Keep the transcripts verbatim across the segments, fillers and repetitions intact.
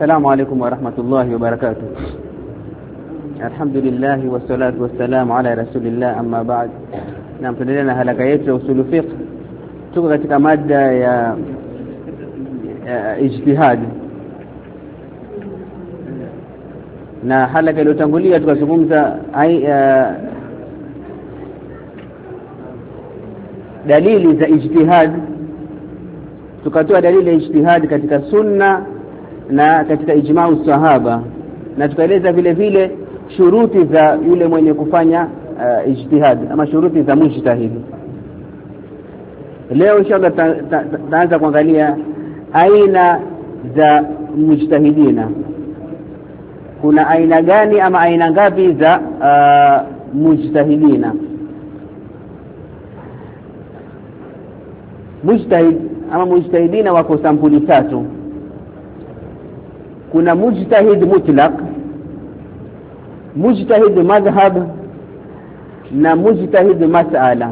السلام عليكم ورحمة الله وبركاته. الحمد لله والصلاة والسلام على رسول الله أما بعد. نعم تدلنا halaka yetu ya usul fiqh. Tuko katika mada ya, ya ijtihad. Na halaka iliyotangulia tukazungumza ai dalili za ijtihad. Tukatoa dalili ya ijtihad katika sunna na katika ijma'u sahaba, na tukaeleza vile vile shuruti za yule mwenye kufanya uh, ijtihad ama shuruti za mujtahid. Leo inshallah tutaanza kuangalia aina za mujtahidina. Kuna aina gani ama aina ngapi za uh, mujtahidina? Mujtahid ama mujtahidina wako sampuli tatu. Kuna mujtahid mutlaq, mujtahid madhhab na mujtahid mas'ala.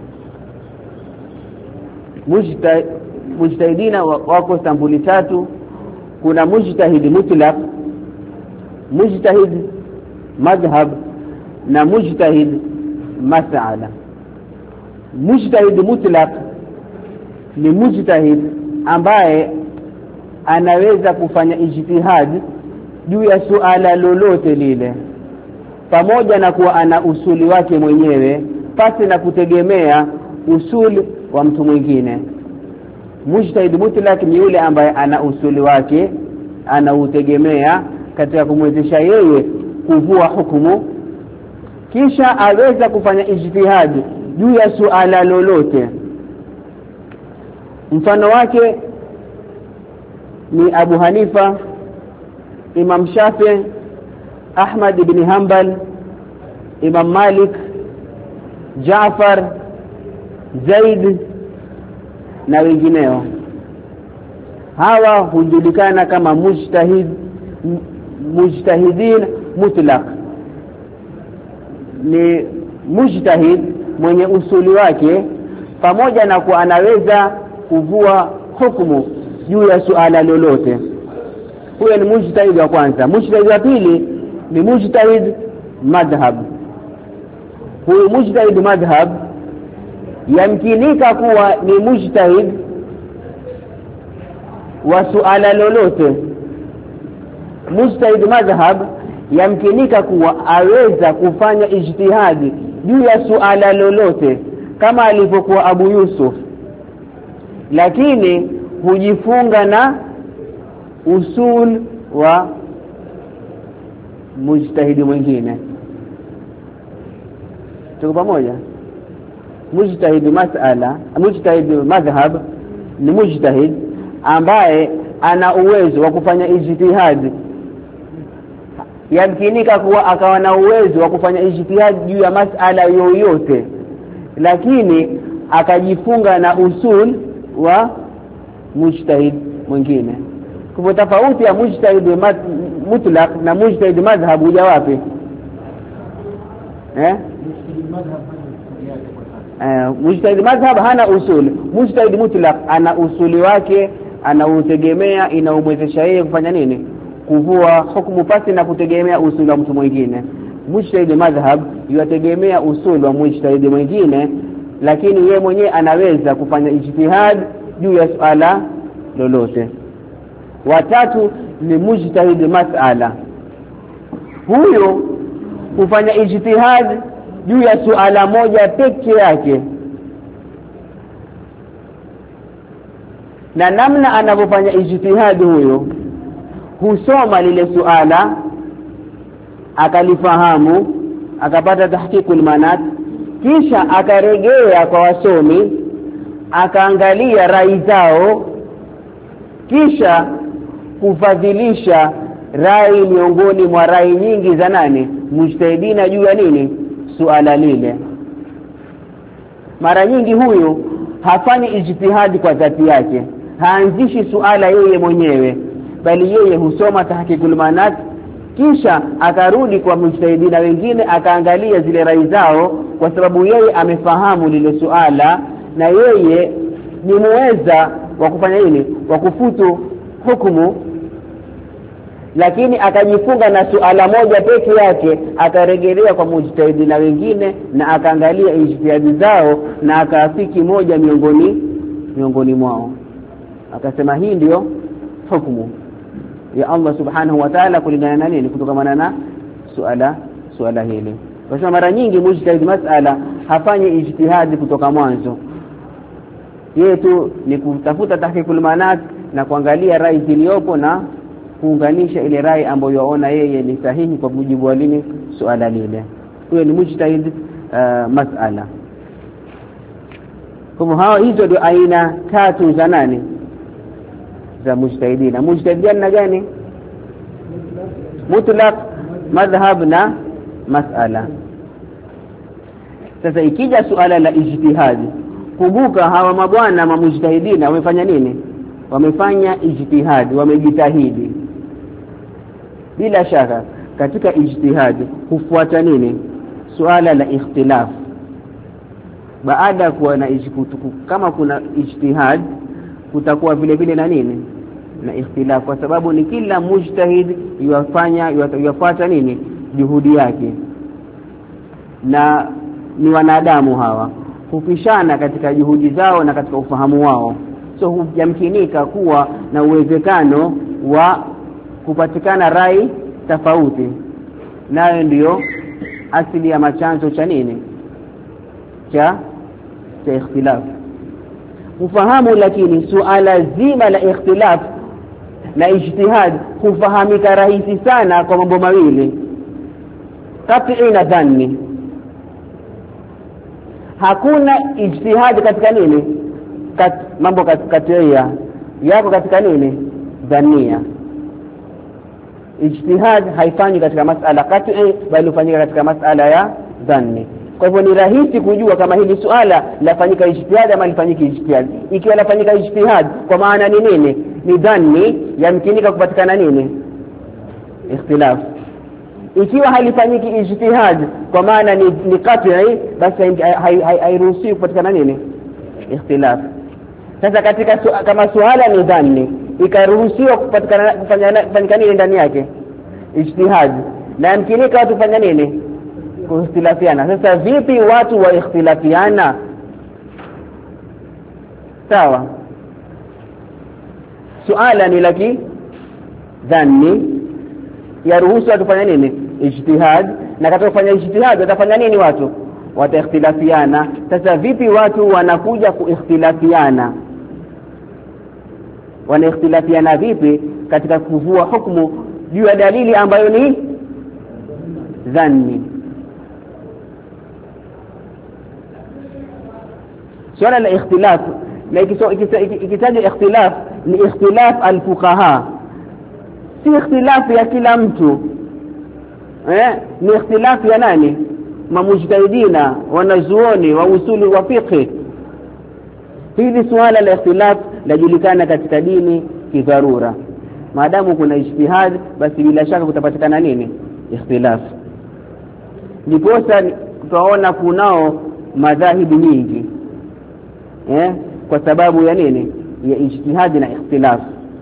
Mujtahid mujtahidina wako sampuli tatu. Kuna mujtahid mutlaq, mujtahid madhhab na mujtahid mas'ala. Mujtahid mutlaq ni mujtahid ambaye anaweza kufanya ijtihad juu ya suala lolote lile, pamoja na kuwa ana usuli wake mwenyewe pasi na kutegemea usuli wa mtu mwingine. Mujtahid mutlaq ni yule ambaye ana usuli wake, anautegemea katika kumwezesha yeye kuvua hukumu, kisha aweza kufanya ijtihad juu ya suala lolote. Mfano wake ni Abu Hanifa, Imam Shafi, Ahmad ibn Hanbal, Imam Malik, Jaafar, Zaid na wengineo. Hawa hujulikana kama mujtahid mujtahidin mutlaq. Ni mujtahid mwenye usuli wake, pamoja na kuwa anaweza kuvua hukumu juu ya suala lolote. Huyo ni mujtahid wa kwanza. Mujtahid wa pili ni mujtahid madhhab. Huyo mujtahid madhhab yamkinika kuwa ni mujtahid wa suala lolote. Mujtahid madhhab yamkinika kuwa aweza kufanya ijtihadi juu ya suala lolote kama alivyokuwa Abu Yusuf, lakini hujifunga na usul wa mujtahidi mwingine. Tuko pamoja? Mujtahid mas'ala, mujtahid madhhab ni mujtahid ambaye ana uwezo wa kufanya ijtihad. Yamkinika kuwa akawa na uwezo wa kufanya ijtihad juu ya mas'ala yoyote, lakini akajifunga na usul wa mujtahid mwingine. Kwa tofauti ya mujtahid mutlaq na mujtahid madhhab huja wapi? Eh? Eh, mujtahid madhhab hana usul. Mujtahid mutlaq ana usuli wake, anautegemea, inaumwezesha yeye kufanya nini? Kuvua hukumu pasi na kutegemea usuli wa mtu mwingine. Mujtahid madhhab yategemea usuli wa mujtahid mwingine, lakini yeye mwenyewe anaweza kufanya ijtihad juu ya suala lolote. Watatu ni mujtahid mas'ala. Huyo hufanya ijtihad juu ya suala moja pekee yake, na namna anavyofanya ijtihad huyo, husoma lile suala akalifahamu, akapata tahqiqul manat, kisha akarejea kwa wasomi, akaangalia rai zao, kisha kufadhilisha rai miongoni mwa rai nyingi za nani? Mujtahidina juu ya nini? Suala lile. Mara nyingi huyo hafanyi ijtihadi kwa dhati yake, haanzishi suala yeye mwenyewe, bali yeye husoma tahqiqul manat, kisha akarudi kwa mujtahidina wengine akaangalia zile rai zao, kwa sababu yeye amefahamu lile suala na yeye ni muweza wa kufanya nini? Wa kufutu hukumu lakini akajifunga na suala moja peke yake, akarejelea kwa mujtahidi na wengine na akaangalia ijtihadi zao na akaafiki moja miongoni miongoni mwao, akasema hii ndio hukumu ya Allah subhanahu wa ta'ala kulingana na nini, kutokana na suala suala hili. Kwa sababu mara nyingi mujtahid masala hafanyi ijtihadi kutoka mwanzo, yeye tu ni kutafuta tahqiqul manat na kuangalia rai zilizopo na kuunganisha ile rai ambayo yaona yeye ni sahihi kwa mujibu wa lini suala lile. Huyo ni mujtahid uh, masala. Kwa hao hizo ndio aina tatu za nani, za mujtahidina. Mujtahidina na gani? Mutlaq, madhhab na masala. Sasa ikija suala la ijtihadi, kumbuka hawa mabwana mamujtahidina wamefanya nini? Wamefanya ijtihadi, wamejitahidi. Bila shaka katika ijtihadi hufuata nini? Suala la ikhtilaf. Baada kuwa na ijtihad, kama kuna ijtihad kutakuwa vile vile na nini, na ikhtilaf, kwa sababu ni kila mujtahid yafanya yafuata nini, juhudi yake, na ni wanadamu hawa hupishana katika juhudi zao na katika ufahamu wao. So hujamkinika kuwa na uwezekano wa kupatikana rai tofauti, nayo ndiyo asili ya machanzo cha nini, cha cha ikhtilaf. Ufahamu, lakini suala zima la ikhtilaf na ijtihad hufahamika rahisi sana kwa mambo mawili, qat'i na dhanni. Hakuna ijtihad katika nini, Kat, mambo katia yako katika nini, dhania. Ijtihad haifanyi katika masala qat'i, bali hufanyika katika masala ya dhanni. Kwa hivyo ni rahisi kujua kama hili suala lafanyika ijtihad ama lifanyiki ijtihad. Ikiwa lafanyika ijtihad, kwa maana ni nini, ni dhanni, yamkinika kupatikana nini, ikhtilaf. Ikiwa halifanyiki ijtihad, kwa maana ni, ni qat'i, basi hairuhusiwi kupatikana nini, ikhtilaf. Sasa katika su, kama suala ni dhanni, ikaruhusiwa kupatikana kufanya kufanyika nini ndani yake, ijtihad, na yamkinika watu kufanya nini, kuikhtilafiana. Sasa vipi watu wa ikhtilafiana? Sawa, suala ni laki dhanni, yaruhusu watu kufanya nini, ijtihad, na katika kufanya ijtihad watafanya nini watu, wataikhtilafiana. Sasa vipi watu wanakuja kuikhtilafiana? Wanaikhtilafiana vipi katika kuvua hukumu juu ya dalili ambayo ni dhanni? Suala la ikhtilaf, na ikitaja ikhtilaf ni ikhtilaf al-fuqaha, si ikhtilaf ya kila mtu. Eh, ni ikhtilaf ya nani? Mamujtahidina, wanazuoni wa usuli wa fiqh. Hili suala la ikhtilaf lajulikana katika dini kidharura. Maadamu kuna ijtihad, basi bila shaka kutapatikana nini, ikhtilaf. Ndiposa tutaona kunao madhahibu nyingi, eh, kwa sababu ya nini, ya ijtihad na ikhtilaf.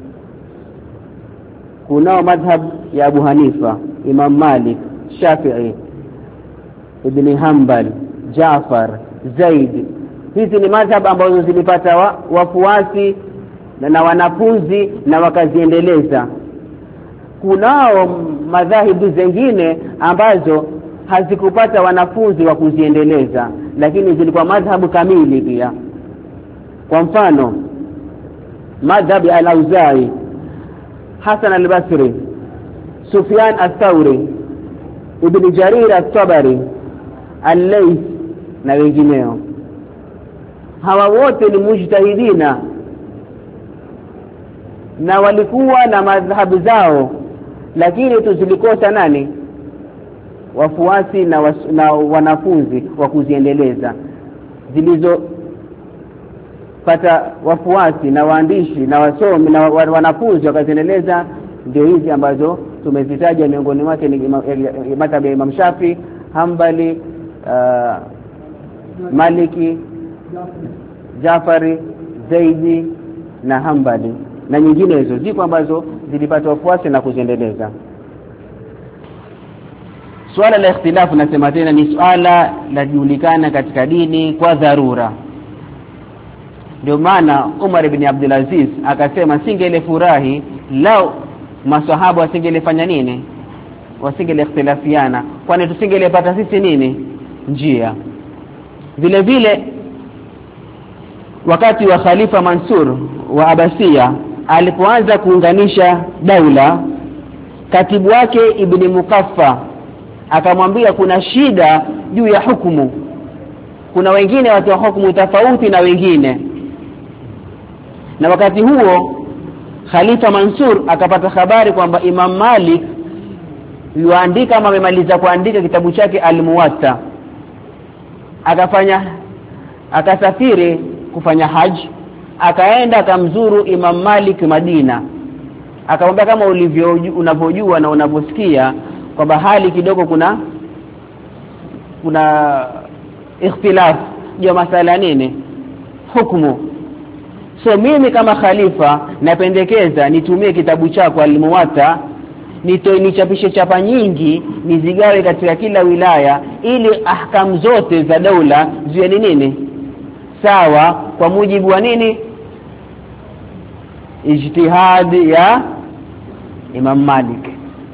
Kunao madhhab ya Abu Hanifa, Imam Malik, Shafi'i, Ibn Hanbal, Jaafar, Zaid. Hizi ni madhhab ambazo zilipata wa, wafuasi na, na wanafunzi na wakaziendeleza. Kunao madhahibu zingine ambazo hazikupata wanafunzi wa kuziendeleza, lakini zilikuwa madhhabu kamili pia. Kwa mfano madhhab al-Auza'i, Hasan al-Basri, Sufyan al-Thawri, Ibn Jarir al-Tabari, al-Layth na wengineo. Hawa wote ni mujtahidina na walikuwa na madhhabu zao, lakini tu zilikosa nani, wafuasi na, was, na wanafunzi wa kuziendeleza. Zilizo pata wafuasi na waandishi na wasomi na wanafunzi wakaziendeleza ndio hizi ambazo tumezitaja. Miongoni mwake ni madhhabu ya Imam Shafi, Hanbali, uh, Maliki, Jafari, Zaidi na Hanbali. na nyinginezo ziko ambazo zilipata wafuasi na kuziendeleza. Swala la ikhtilafu nasema tena ni swala la julikana katika dini kwa dharura. Ndio maana Umar ibn Abdul Aziz akasema singelefurahi lao maswahaba wasingelefanya nini, wasingelikhtilafiana, kwani tusingelepata sisi nini njia. Vile vile wakati wa Khalifa Mansur wa Abbasiya alipoanza kuunganisha daula, katibu wake Ibn Mukaffa akamwambia kuna shida juu ya hukumu, kuna wengine watu wa hukumu tofauti na wengine. Na wakati huo Khalifa Mansur akapata habari kwamba Imam Malik yuandika ama amemaliza kuandika kitabu chake Al-Muwatta. Akafanya akasafiri kufanya haji, akaenda akamzuru Imam Malik Madina. Akamwambia kama ulivyo unavyojua na unavyosikia kwamba hali kidogo kuna kuna ikhtilaf juu masala nini hukumu. So mimi kama khalifa napendekeza nitumie kitabu chako Al-Muwatta, nitoe nichapishe chapa nyingi nizigawe katika kila wilaya ili ahkamu zote za daula ziwe ni nini sawa kwa mujibu wa nini ijtihad ya Imam Malik.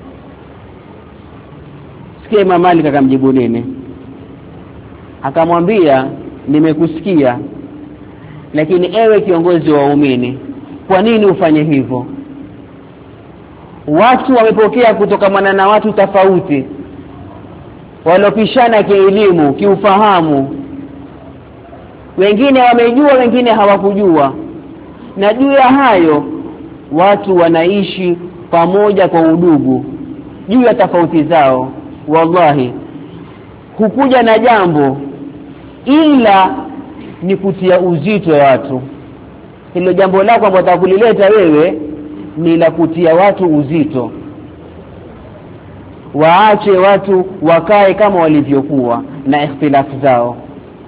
Sikia Imam Malik akamjibu nini? Akamwambia nimekusikia, lakini ewe kiongozi wa waumini, kwa nini ufanye hivyo? Watu wamepokea kutoka na watu tofauti walopishana kielimu, kiufahamu. Wengine wamejua, wengine hawakujua. Na juu ya hayo watu wanaishi pamoja kwa udugu juu ya tofauti zao. Wallahi hukuja na jambo ila ni kutia uzito wa watu. Hilo jambo lako ambalo utakulileta wewe ni la kutia watu uzito. Waache watu wakae kama walivyokuwa na ikhtilafu zao.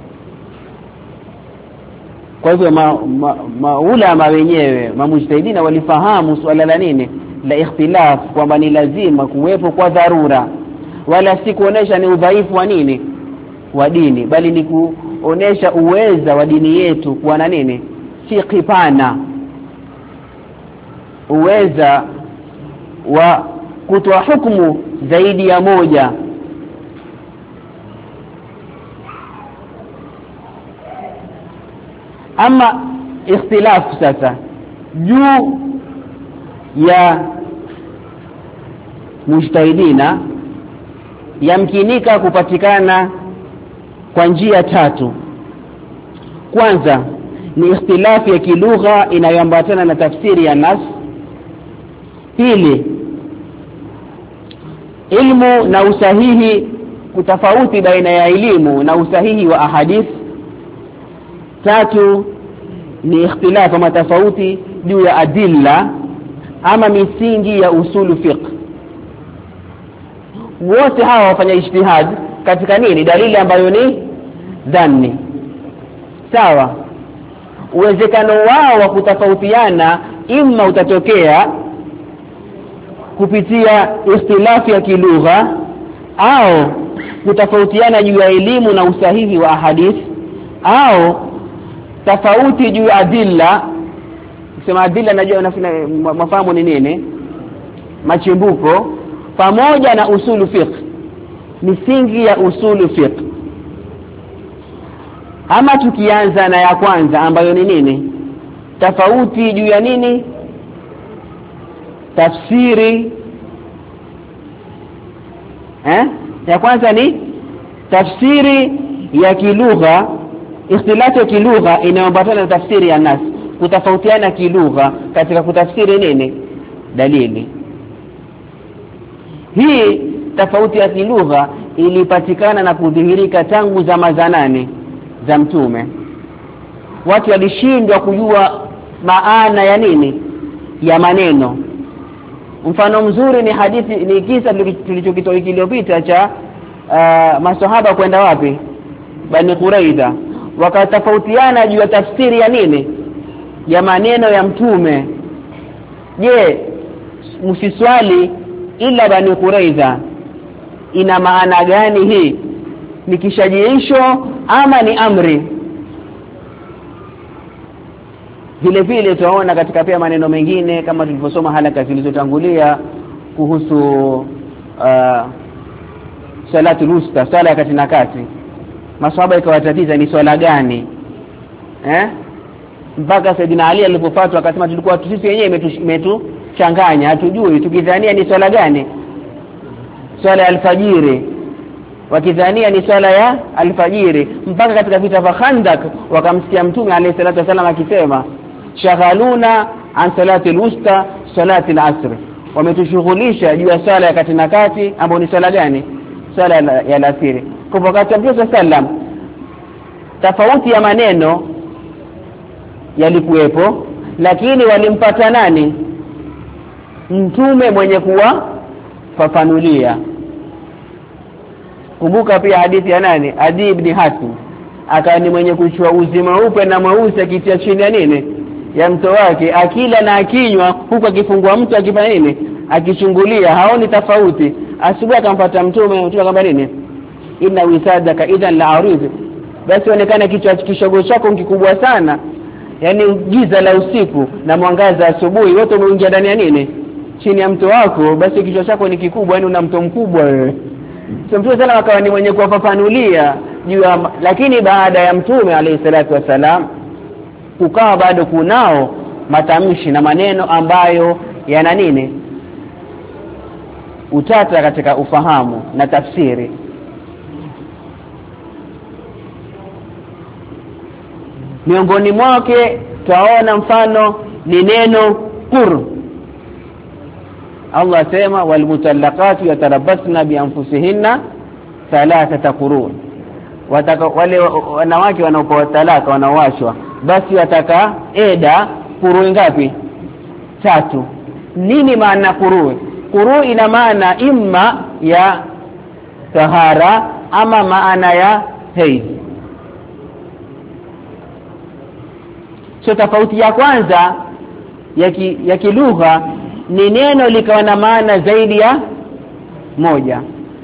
Kwa hivyo maulama ma, ma wenyewe mamujtahidina walifahamu swala la nini la ikhtilaf kwamba ni lazima kuwepo kwa dharura, wala si kuonesha ni udhaifu wa nini wa dini, bali ni kuonesha uweza wa dini yetu kuwa na nini fiqh pana, uweza wa kutoa hukumu zaidi ya moja. Ama ikhtilafu sasa juu ya mujtahidina yamkinika kupatikana kwa njia tatu. Kwanza ni ikhtilafu ya kilugha inayoambatana na tafsiri ya nas. Pili, ilmu na usahihi, kutofauti baina ya elimu na usahihi wa ahadith. Tatu ni ikhtilafu ama tofauti juu ya adilla ama misingi ya usulu fiqh. Wote hawa wafanya ijtihad katika nini dalili ambayo ni dhanni. Sawa, uwezekano wao wa kutofautiana imma utatokea kupitia ikhtilafu ya kilugha au kutofautiana juu ya elimu na usahihi wa ahadith, au tofauti juu ya adilla. Kusema adilla najua nafina mafahamu ni nini, machimbuko, pamoja na usulu fiqh, misingi ya usulu fiqh. Ama tukianza na ya kwanza ambayo ni nini tofauti juu ya nini tafsiri eh ya kwanza ni tafsiri ya kilugha. Ikhtilafu ya kilugha inaambatana na tafsiri ya nas, kutofautiana kilugha katika kutafsiri nini dalili. Hii tofauti ya kilugha ilipatikana na kudhihirika tangu zama za nane za mtume. Watu walishindwa kujua maana ya nini ya maneno. Mfano mzuri ni hadithi, ni kisa tulichokitoa wiki iliyopita cha uh, maswahaba kwenda wapi Bani Quraidha, wakatofautiana juu ya tafsiri ya nini ya maneno ya mtume. je msiswali ila Bani Quraiza ina maana gani hii? Ni kishajiisho ama ni amri? Vile vile tunaona katika pia maneno mengine kama tulivyosoma halaka zilizotangulia kuhusu uh, salatul wusta, sala kati na kati. Maswahaba ikawatatiza ni swala gani? Eh? Mpaka Saidina Ali alipofatwa akasema tulikuwa sisi wenyewe imetuchanganya, hatujui tukidhania ni swala gani? Swala ya alfajiri. Wakidhania ni swala ya alfajiri, mpaka katika vita vya Khandak wakamsikia Mtume alayhi salatu wasallam akisema shaghaluna an salati alwusta salati alasr, wametushughulisha juu ya sala ya kati na kati ambayo ni sala gani? Sala ya alasiri. Kwa wakati wa Mtume sallam tofauti ya maneno yalikuwepo, lakini walimpata nani? Mtume mwenye kuwa fafanulia. Kumbuka pia hadithi ya nani? Adi ibn Hatim, akawa ni mwenye kuchua uzi mweupe na mweusi akitia chini ya nini? Ya mto wake, akila na akinywa huko akifungua mtu akifanya nini? Akichungulia, haoni tofauti. Asubuhi akampata Mtume, Mtume akamwambia nini? Inna wisadaka idhan la arid, basi onekana kichwa kishogo chako kikubwa sana, yani giza la usiku na mwangaza asubuhi wote umeingia ndani ya nini? Chini ya mto wako, basi kichwa chako ni kikubwa, yani una mto mkubwa wewe. So Mtume sana akawa ni mwenye kuwafafanulia juu, lakini baada ya Mtume alayhi salatu wasalam kukawa bado kunao matamshi na maneno ambayo yana nini? Utata katika ufahamu na tafsiri. Miongoni mwake taona mfano ni neno qur. Allah sema wal mutallaqatu yatarabbasna bi anfusihinna thalathata qurun, wataka wale wanawake wanaopewa talaka wanaoachwa basi wataka eda quru ngapi? Tatu. Nini maana quru? Quru ina maana imma ya tahara ama maana ya haid. So tofauti ya kwanza ya ki, ya kilugha ni neno likawa na maana zaidi ya moja.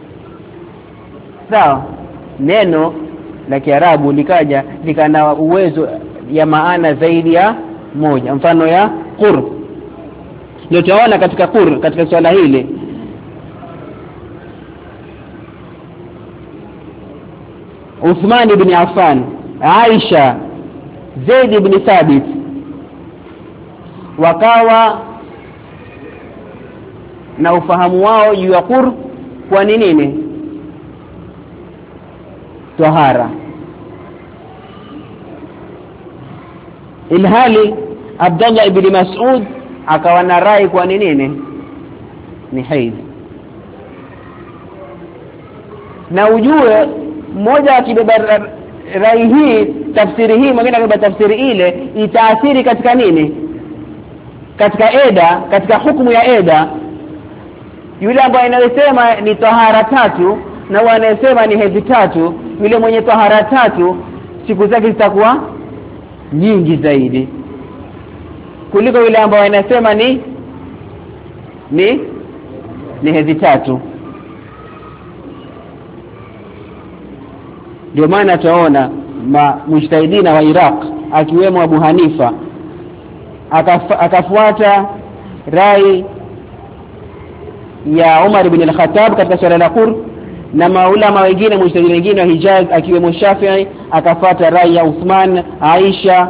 Sawa? Neno la Kiarabu likaja likana uwezo ya maana zaidi ya moja. Mfano ya qur. Ndio tunaona katika qur, katika swala hili Uthman ibn Affan, Aisha, Zaid ibn Thabit wakawa na ufahamu wao juu ya qur kwa nini? Tahara. Ilhali Abdullah ibn Mas'ud akawa na rai kwa nini? Ni haid. Na ujue mmoja akibeba rai hii, tafsiri hii, mwingine akibeba tafsiri ile, itaathiri katika nini? Katika eda, katika hukumu ya eda. Yule ambaye anasema ni tahara tatu na yule anayesema ni hedhi tatu, yule mwenye tahara tatu siku zake zitakuwa nyingi zaidi kuliko yule ambaye anasema ni ni ni hedhi tatu. Ndio maana tunaona mujtahidina wa Iraq akiwemo Abu Hanifa akafu, akafuata rai ya Umar ibn al-Khattab katika swala la qur, na maulama wengine mujtahidina wengine wa Hijaz akiwemo Shafi'i akafuata rai ya Uthman, Aisha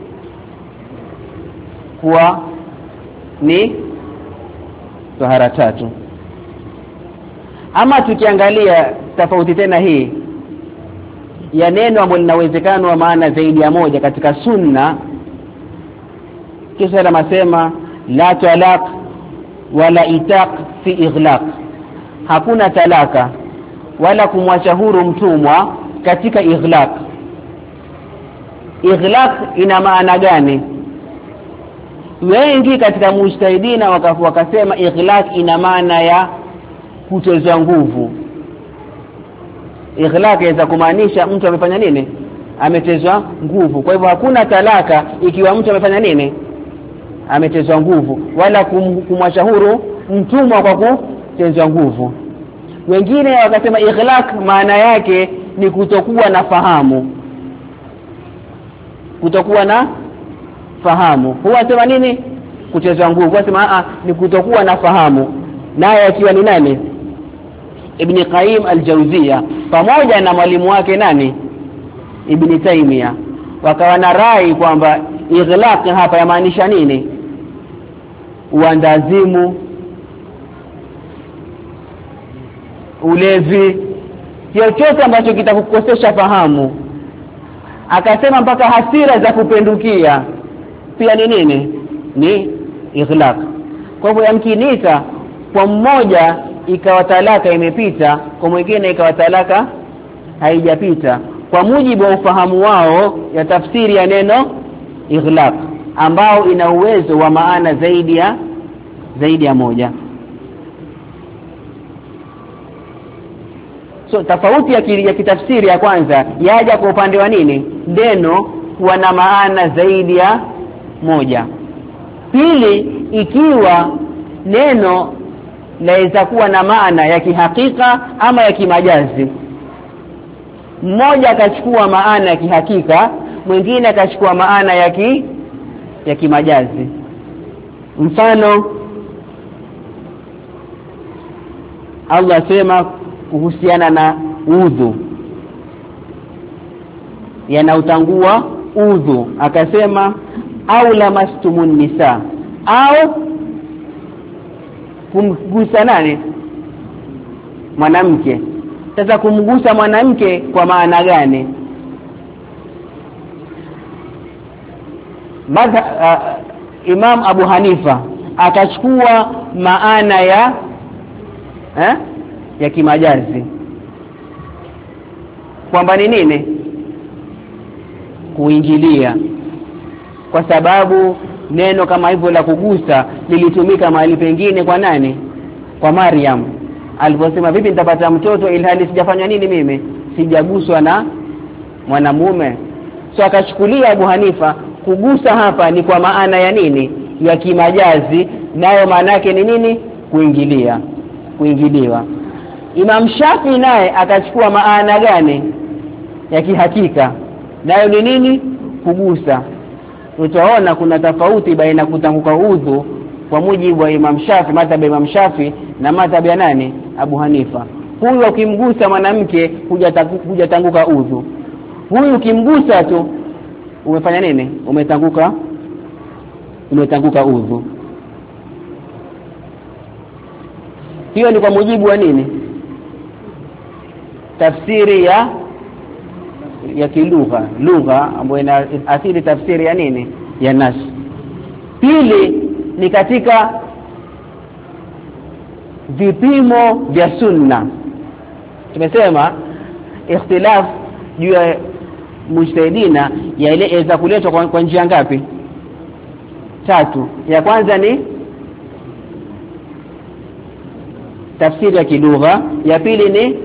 kwa ni tahara tatu. Ama tukiangalia tofauti tena hii ya neno ambalo linawezekana wa maana zaidi ya moja katika sunna, kisha masema la talaq wala itaq fi ighlaq, hakuna talaka wala kumwacha huru mtumwa katika ighlaq. Ighlaq ina maana gani? Wengi katika mujtahidina wakasema ighlaq ina maana ya kutozwa nguvu. Ighlaq inaweza kumaanisha mtu amefanya nini? Ametezwa nguvu. Kwa hivyo hakuna talaka ikiwa mtu amefanya nini? ametezwa nguvu, wala kum, kumwacha huru mtumwa kwa kutezwa nguvu. Wengine wakasema ighlaq maana yake ni kutokuwa na fahamu, kutokuwa na fahamu. Huwa sema nini? Kutezwa nguvu. Wasema a ni kutokuwa na fahamu, naye akiwa ni nani? Ibn Qayyim al-Jawziyya pamoja na mwalimu wake nani? Ibn Taymiyyah. Wakawa na rai kwamba ighlaq hapa yamaanisha nini? Uandazimu, ulevi, chochote ambacho kitakukosesha fahamu. Akasema mpaka hasira za kupendukia pia ni nini? Ni ighlaq. Kwa hivyo yamkinika kwa mmoja ikawa talaka imepita, kwa mwingine ikawa talaka haijapita, kwa mujibu wa ufahamu wao ya tafsiri ya neno ighlaq, ambao ina uwezo wa maana zaidi ya zaidi ya moja. So tofauti ya, ya kitafsiri ya kwanza yaja kwa upande wa nini? Neno kuwa na maana zaidi ya moja. Pili, ikiwa neno laweza kuwa na maana ya kihakika ama ya kimajazi. Mmoja akachukua maana ya kihakika, mwingine akachukua maana ya ki ya kimajazi. Mfano, Allah sema kuhusiana na udhu, yanautangua udhu, akasema au lamastumun nisa, au kumgusa nani? Mwanamke. Sasa kumgusa mwanamke kwa maana gani? Madha, uh, Imam Abu Hanifa akachukua maana ya eh, ya kimajazi, kwamba ni nini? Kuingilia, kwa sababu neno kama hivyo la kugusa lilitumika mahali pengine kwa nani? Kwa Maryam aliposema vipi nitapata mtoto ilhali sijafanya nini mimi? Sijaguswa na mwanamume. So akachukulia Abu Hanifa kugusa hapa ni kwa maana ya nini? Ya kimajazi, nayo maana yake ni nini? Kuingilia, kuingiliwa. Imam Shafi naye akachukua maana gani? Ya kihakika, nayo ni nini? Kugusa. Utaona kuna tofauti baina kutanguka udhu kwa mujibu wa Imam Shafi, madhhabu ya Imam Shafi na madhhabu ya nani? Abu Hanifa. Huyu ukimgusa mwanamke hujatanguka udhu. Huyu ukimgusa tu umefanya nini? Umetanguka umetanguka udhu. Hiyo ni kwa mujibu wa nini? Tafsiri ya ya kilugha, lugha ambayo ina asili tafsiri ya nini? Ya nas. Pili ni katika vipimo vya sunna. Tumesema ikhtilaf juu ya mujtahidina ya ile iweza kuletwa kwa, kwa njia ngapi? Tatu. Ya kwanza ni tafsiri ya kilugha, ya pili ni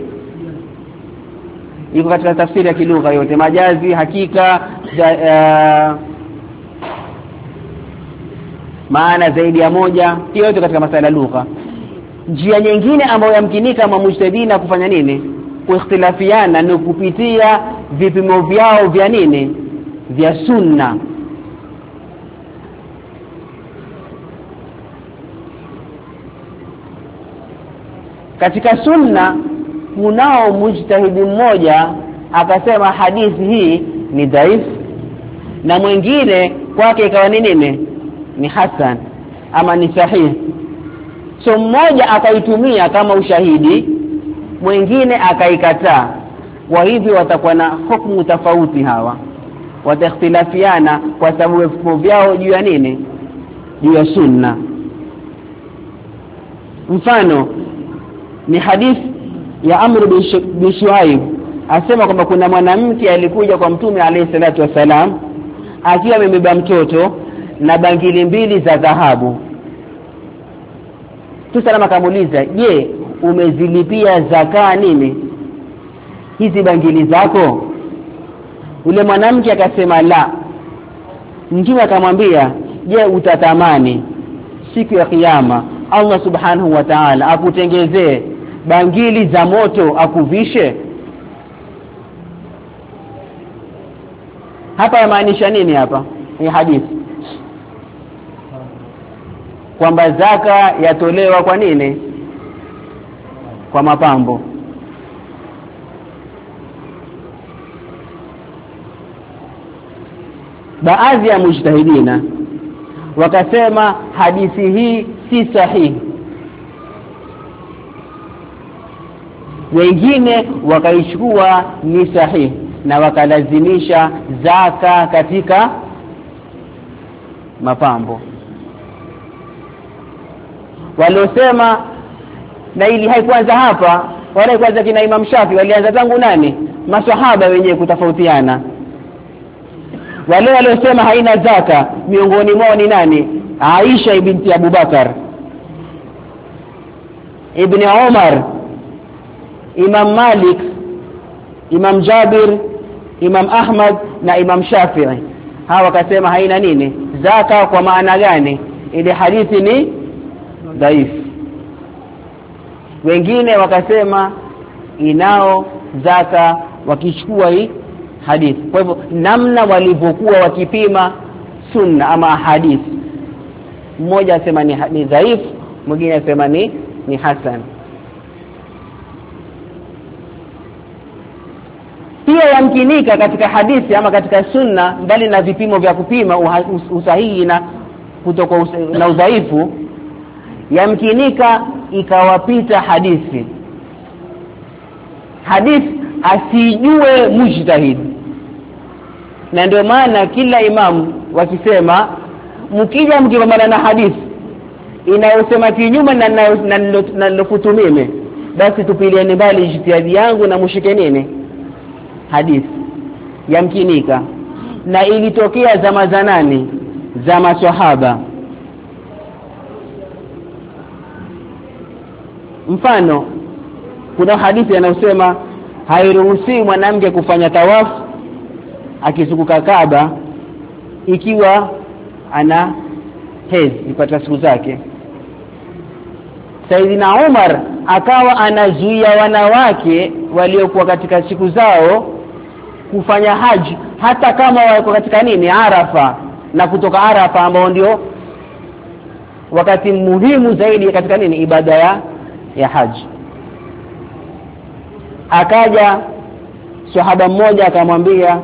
iko katika tafsiri ya kilugha yote, majazi, hakika, da, uh, maana zaidi ya moja, hiyo yote katika masala lugha. Njia nyingine ambayo yamkinika kama mujtahidina kufanya nini? Kuikhtilafiana ni kupitia vipimo vyao vya nini? Vya sunna. Katika sunna kunao mujtahidi mmoja akasema hadithi hii ni dhaifu, na mwingine kwake ikawa ni nini? Ni hasan ama ni sahihi. So mmoja akaitumia kama ushahidi, mwingine akaikataa. Kwa hivyo watakuwa na hukumu tofauti hawa, watakhtilafiana kwa sababu vipimo vyao juu ya nini? Juu ya sunna. Mfano ni hadithi ya Amr bin Shuaib, asema kwamba kuna mwanamke alikuja kwa Mtume alayhi salatu wasalam akiwa amebeba mtoto na bangili mbili za dhahabu. Tu salama kamuuliza, je, umezilipia zaka nini hizi bangili zako? Ule mwanamke akasema la. Mtume akamwambia, je utatamani siku ya kiyama Allah subhanahu wa ta'ala akutengezee bangili za moto akuvishe? Hapa yamaanisha nini hapa? Ni hadithi kwamba zaka yatolewa kwa nini? Kwa mapambo. Baadhi ya mujtahidina wakasema hadithi hii si sahihi, wengine wakaichukua ni sahihi na wakalazimisha zaka katika mapambo. Waliosema na ili haikuanza hapa, wale kwanza kina Imam Shafi walianza tangu nani? Maswahaba wenyewe kutofautiana. Wale waliosema haina zaka miongoni mwao ni nani? Aisha binti Abu Bakar, Ibn Umar, Imam Malik, Imam Jabir, Imam Ahmad na Imam Shafi'i. Hawa wakasema haina nini? Zaka. Kwa maana gani? Ile hadithi ni dhaifu. Wengine wakasema inao zaka wakichukua hii hadithi. Kwa hivyo namna walivyokuwa wakipima sunna ama hadithi, mmoja asema ni, ni dhaifu, mwingine asema ni ni hasan. Pia yamkinika katika hadithi ama katika sunna, mbali na vipimo vya kupima usahihi na kutoka na udhaifu, yamkinika ikawapita hadithi hadithi asijue mujtahid. Na ndio maana kila imamu wakisema mkija mkipambana na hadithi inayosema kinyume na na nilokutumime, basi tupiliane mbali ijtihadi yangu na mshike nini? Hadithi. Yamkinika na ilitokea zama za nani? Za maswahaba. Mfano, kuna hadithi inayosema hairuhusi mwanamke kufanya tawafu akizunguka Kaaba ikiwa ana hedhi ipata siku zake. Saidina Umar akawa anazuia wanawake waliokuwa katika siku zao kufanya haji, hata kama wako katika nini? Arafa, na kutoka Arafa ambao ndio wakati muhimu zaidi katika nini? Ibada ya ya haji. Akaja sahaba mmoja akamwambia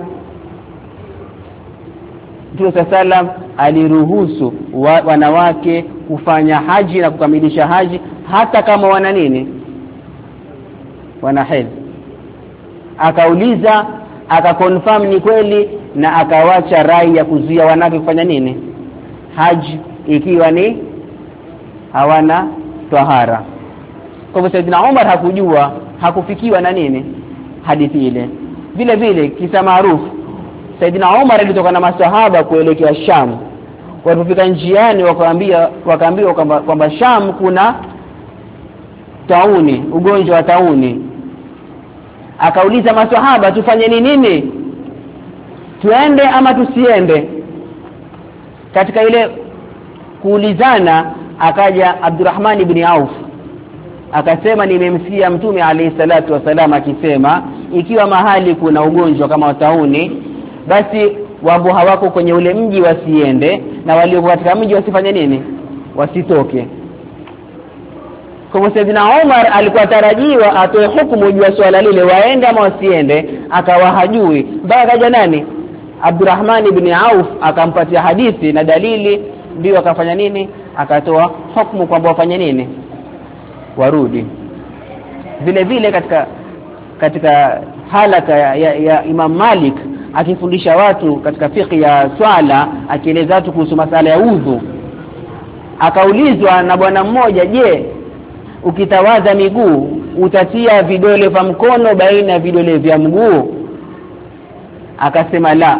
Mtume sallam aliruhusu wa, wanawake kufanya haji na kukamilisha haji hata kama wana nini? Wana hedhi. Akauliza, akakonfirm ni kweli, na akawacha rai ya kuzuia wanawake kufanya nini? Haji ikiwa ni hawana tahara. Kwa hivyo Saidina Umar hakujua, hakufikiwa na nini? Hadithi ile. Vile vile kisa maarufu, Saidina Umar alitoka na masahaba kuelekea Sham. Walipofika njiani wakaambia wakaambiwa kwamba kwamba Sham kuna tauni, ugonjwa wa tauni. Akauliza masahaba, tufanye nini nini? Tuende ama tusiende? Katika ile kuulizana akaja Abdurrahman ibn Auf akasema, nimemsikia Mtume alayhi salatu wasalam akisema ikiwa mahali kuna ugonjwa kama tauni, basi wambo hawako kwenye ule mji wasiende, na walio katika mji wasifanye nini? Wasitoke. Kwa Saidina Umar alikuwa tarajiwa atoe hukumu juu ya swala lile, waende ama wasiende, akawa hajui. Mpaka kaja nani? Abdurrahman ibn Auf akampatia hadithi na dalili, ndio akafanya nini? Akatoa hukumu kwamba wafanye nini? Warudi. Vile vile katika katika halaka ya, ya, ya Imam Malik akifundisha watu katika fiqh ya swala, akieleza watu kuhusu masala ya udhu, akaulizwa na bwana mmoja, je, ukitawaza miguu utatia vidole vya mkono baina ya vidole vya mguu? Akasema la,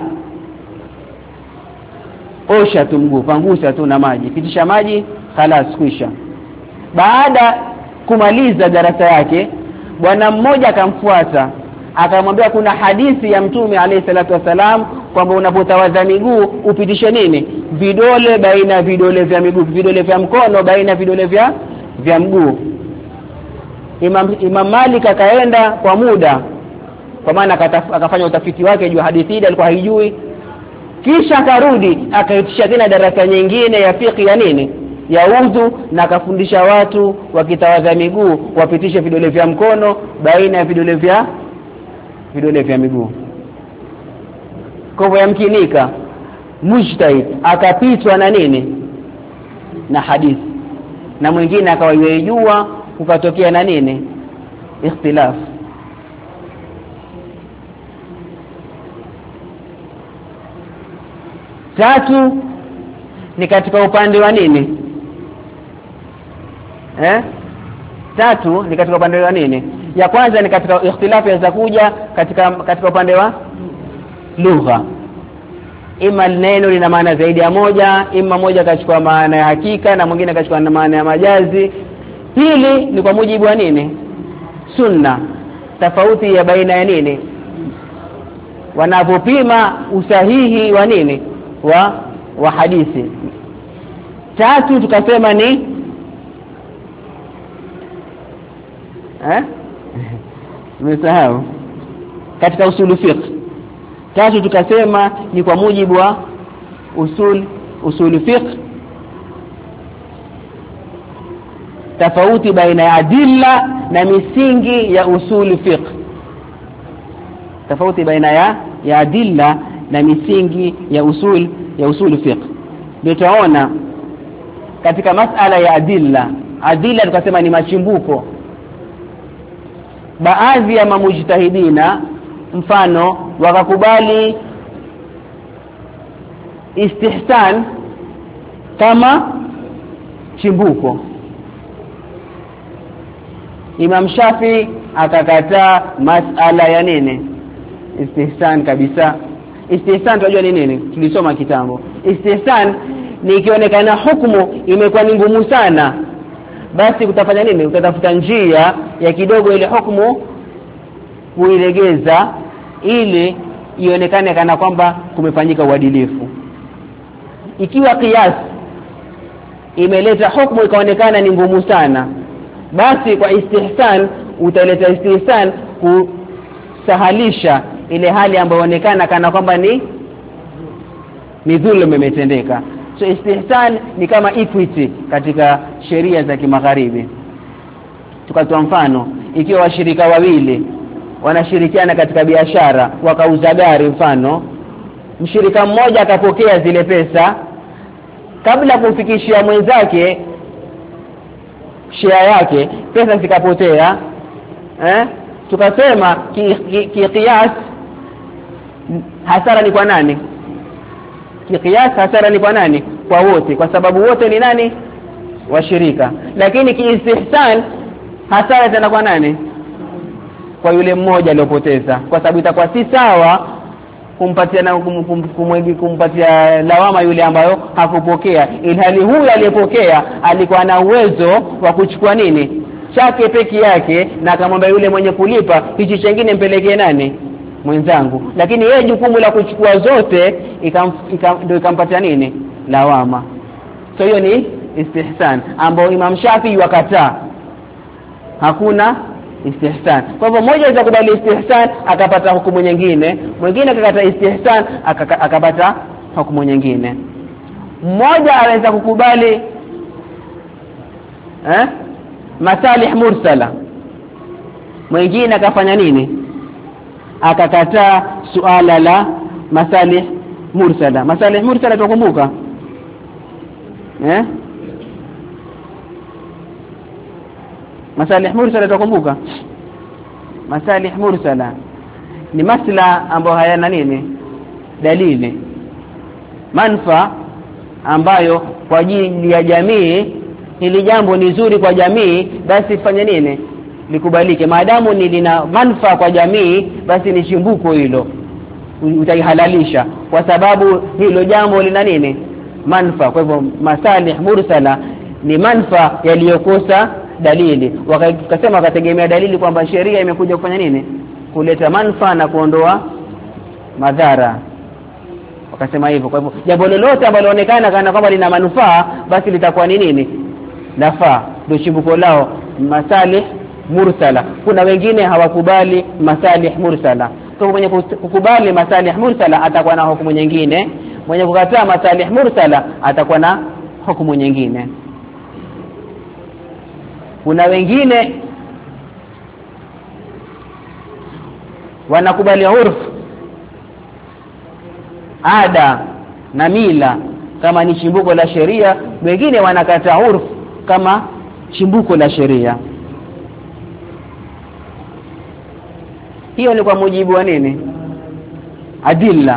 osha tu mguu, pangusa tu na maji, pitisha maji, khalas kwisha. Baada kumaliza darasa yake, bwana mmoja akamfuata akamwambia kuna hadithi ya Mtume alayhi salatu wasalam kwamba unapotawadha miguu upitishe nini? vidole baina vidole vya miguu, vidole vya mkono baina vidole vya vya mguu. Imam, Imam Malik akaenda kwa muda, kwa maana akafanya utafiti wake juu hadithi ile alikuwa haijui, kisha akarudi akaitisha tena darasa nyingine ya fiqh ya nini ya udhu, na akafundisha watu wakitawadha miguu wapitishe vidole vya mkono baina ya vidole vya vidole vya miguu. Kwa hivyo yamkinika mujtahid akapitwa na nini na hadithi, na mwingine akawajua kukatokea na nini ikhtilaf. Tatu ni katika upande wa nini eh tatu ni katika upande wa nini? Ya kwanza ni katika ikhtilafu ya kuja katika katika upande wa lugha, ima neno lina maana zaidi ya moja, ima moja kachukua maana ya hakika na mwingine kachukua maana ya majazi. Pili ni kwa mujibu wa nini sunna, tofauti ya baina ya nini wanapopima usahihi wa nini wa wa hadithi. Tatu tukasema ni eh nimesahau katika usulu fiqh. Tatu tukasema ni kwa mujibu wa usul usulu fiqh, tofauti baina ya adilla na misingi ya usulu fiqh, tofauti baina ya ya adilla na misingi ya usul ya usulu fiqh. Ndio tunaona katika masala ya adilla, adilla tukasema ni machimbuko. Baadhi ya mamujtahidina mfano wakakubali istihsan kama chimbuko. Imam Shafi akakataa masala ya nini istihsan kabisa. Istihsan tunajua ni nini, tulisoma kitambo. Istihsan ni ikionekana hukumu imekuwa ni ngumu sana, basi utafanya nini? Utatafuta njia ya kidogo ile hukumu kuilegeza ili ionekane kana kwamba kumefanyika uadilifu. Ikiwa qiyas imeleta hukumu ikaonekana ni ngumu sana, basi kwa istihsan utaleta istihsan kusahalisha ile hali ambayo inaonekana kana kwamba ni ni dhulma imetendeka. So istihsan ni kama equity katika sheria za kimagharibi. Tukatoa mfano, ikiwa washirika wawili wanashirikiana katika biashara wakauza gari, mfano mshirika mmoja akapokea zile pesa kabla kumfikishia mwenzake share yake, pesa zikapotea eh tukasema ki, ki, ki qiyas hasara ni kwa nani? Ki qiyas hasara ni kwa nani? Kwa wote, kwa sababu wote ni nani? Washirika. Lakini kiistihsan hasara tena kwa nani? Kwa yule mmoja aliyopoteza, kwa sababu itakuwa si sawa kumpatia na kumwegi kumpatia lawama yule ambayo hakupokea, ilhali huyu aliyepokea alikuwa na uwezo wa kuchukua nini chake peke yake, na akamwambia yule mwenye kulipa hichi chengine mpelekee nani mwenzangu, lakini yeye jukumu la kuchukua zote ndio ikampatia nini lawama. So hiyo ni istihsan ambao Imam Shafi wakataa, hakuna istihsan. Kwa hivyo mmoja anaweza kubali istihsan akapata hukumu nyingine, mwingine akakata istihsan akapata hukumu nyingine. Mmoja anaweza kukubali eh masalih mursala, mwingine akafanya nini akakataa suala la masalih mursala. Masalih mursala tukumbuka eh masalih mursala tukumbuka masalih mursala ni masala ambayo hayana nini dalili, manfa ambayo kwa ajili ya jamii hili jambo ni zuri kwa jamii, basi fanye nini likubalike. Maadamu ni lina manufaa kwa jamii, basi ni chimbuko hilo utaihalalisha kwa sababu hilo jambo lina nini manufaa. Kwa hivyo masalih mursala ni manufaa yaliyokosa dalili, wakasema wakategemea dalili kwamba sheria imekuja kufanya nini kuleta manufaa na kuondoa madhara. wakasema hivyo. Kwa hivyo jambo lolote ambalo linaonekana kana kwamba lina manufaa basi litakuwa ni nini? Nafaa. Ndio chimbuko lao masalih mursala. Kuna wengine hawakubali masalih mursala. Kwa mwenye kukubali masalih mursala atakuwa na hukumu nyingine, mwenye kukataa masalih mursala atakuwa na hukumu nyingine. Kuna wengine wanakubali urf, ada na mila kama ni chimbuko la sheria, wengine wanakataa urf kama chimbuko la sheria. Hiyo ni kwa mujibu wa nini? Adilla.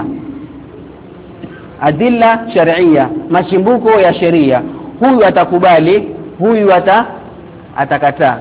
Adilla sharia, machimbuko ya sheria. Huyu atakubali, huyu ata atakataa.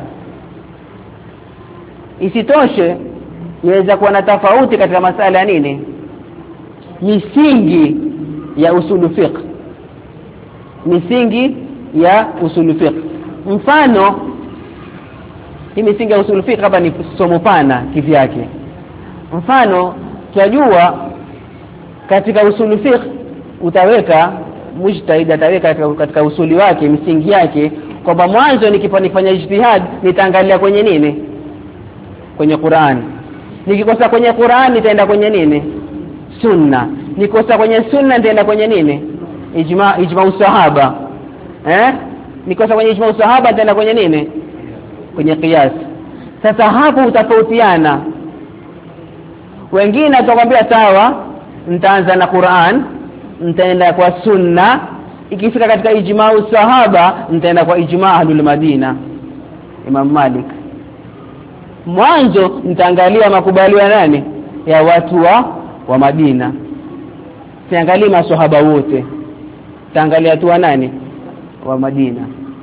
Isitoshe inaweza kuwa na tofauti katika masala ya nini? Misingi ya usulu fiqh. Misingi ya usulu fiqh. Mfano hii misingi ya usulu fiqh hapa ni somo pana kivyake. Mfano tunajua katika usulu fiqh utaweka mujtahid ataweka katika, katika usuli wake misingi yake kwamba mwanzo nikifanya ijtihad nitaangalia kwenye nini? Kwenye Qur'an. Nikikosa kwenye Qur'an nitaenda kwenye nini? Sunna. Nikikosa kwenye sunna nitaenda kwenye nini? Ijma ijma usahaba. Eh? Nikikosa kwenye ijma usahaba nitaenda kwenye nini? Kwenye qiyas. Sasa hapo utafautiana. Wengine atakwambia sawa, nitaanza na Qur'an, nitaenda kwa sunna, ikifika katika ijma usahaba nitaenda kwa ijma ahlul Madina. Imam Malik. Mwanzo nitaangalia makubaliano ya nani? Ya watu wa wa Madina. Siangalie maswahaba wote. Taangalia tu wa nani? Wa Madina.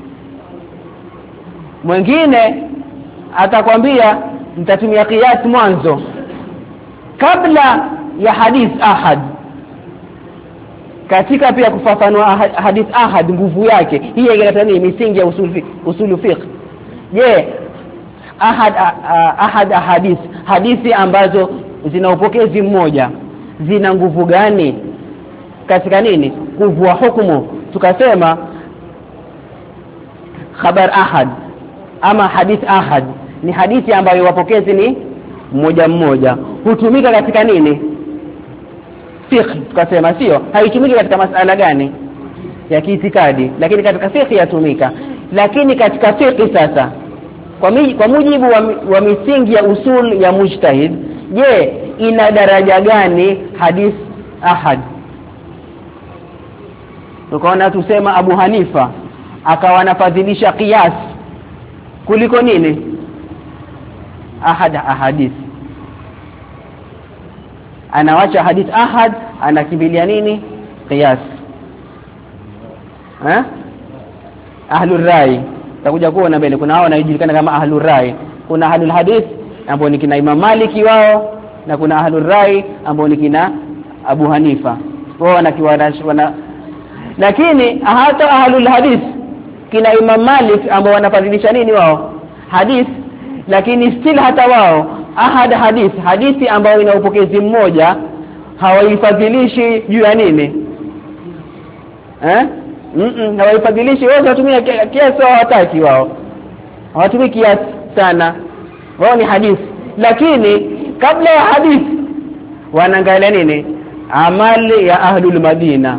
Mwingine atakwambia nitatumia qiyas mwanzo kabla ya hadith ahad. Katika pia kufafanua hadith ahad nguvu yake. Hii inaitwa nini? Misingi ya usul fiqh, usulu fiqh. Je, ahad ahad ahadith, hadithi ambazo zina upokezi mmoja zina nguvu gani katika nini? Nguvu wa hukumu. Tukasema khabar ahad ama hadith ahad ni hadithi ambayo wapokezi ni mmoja mmoja, hutumika katika nini? Fiqh. Tukasema sio, haitumiki katika masala gani? Ya kiitikadi, lakini katika fiqh yatumika. Lakini katika fiqh sasa kwa, mi, kwa mujibu wa, wa misingi ya usul ya mujtahid, je, ina daraja gani hadith ahad? Tukaona tusema Abu Hanifa akawa anafadhilisha qiyas kuliko nini? Ahad ahadith. Anawacha hadith ahad, anakimbilia nini? Qiyas. Eh? Ahlur rai. Takuja kuona mbele kuna hao wanaojulikana kama ahlur rai. Kuna ahlul hadith ambao ni kina Imam Maliki wao, na kuna ahlur rai ambao ni kina Abu Hanifa. Wao wanakiwana. Lakini hata ahlul hadith kina Imam Malik ambao wanafadhilisha nini wao? Hadith. Lakini still hata wao ahad hadith, hadithi ambayo ina upokezi mmoja hawaifadhilishi juu ya nini? Eh? Mhm, hawaifadhilishi. Wao watumia kiasi, hawataki wao. Hawatumii kiasi sana. Wao ni hadithi. Lakini kabla ya hadithi wanaangalia nini? Amali ya ahlul Madina.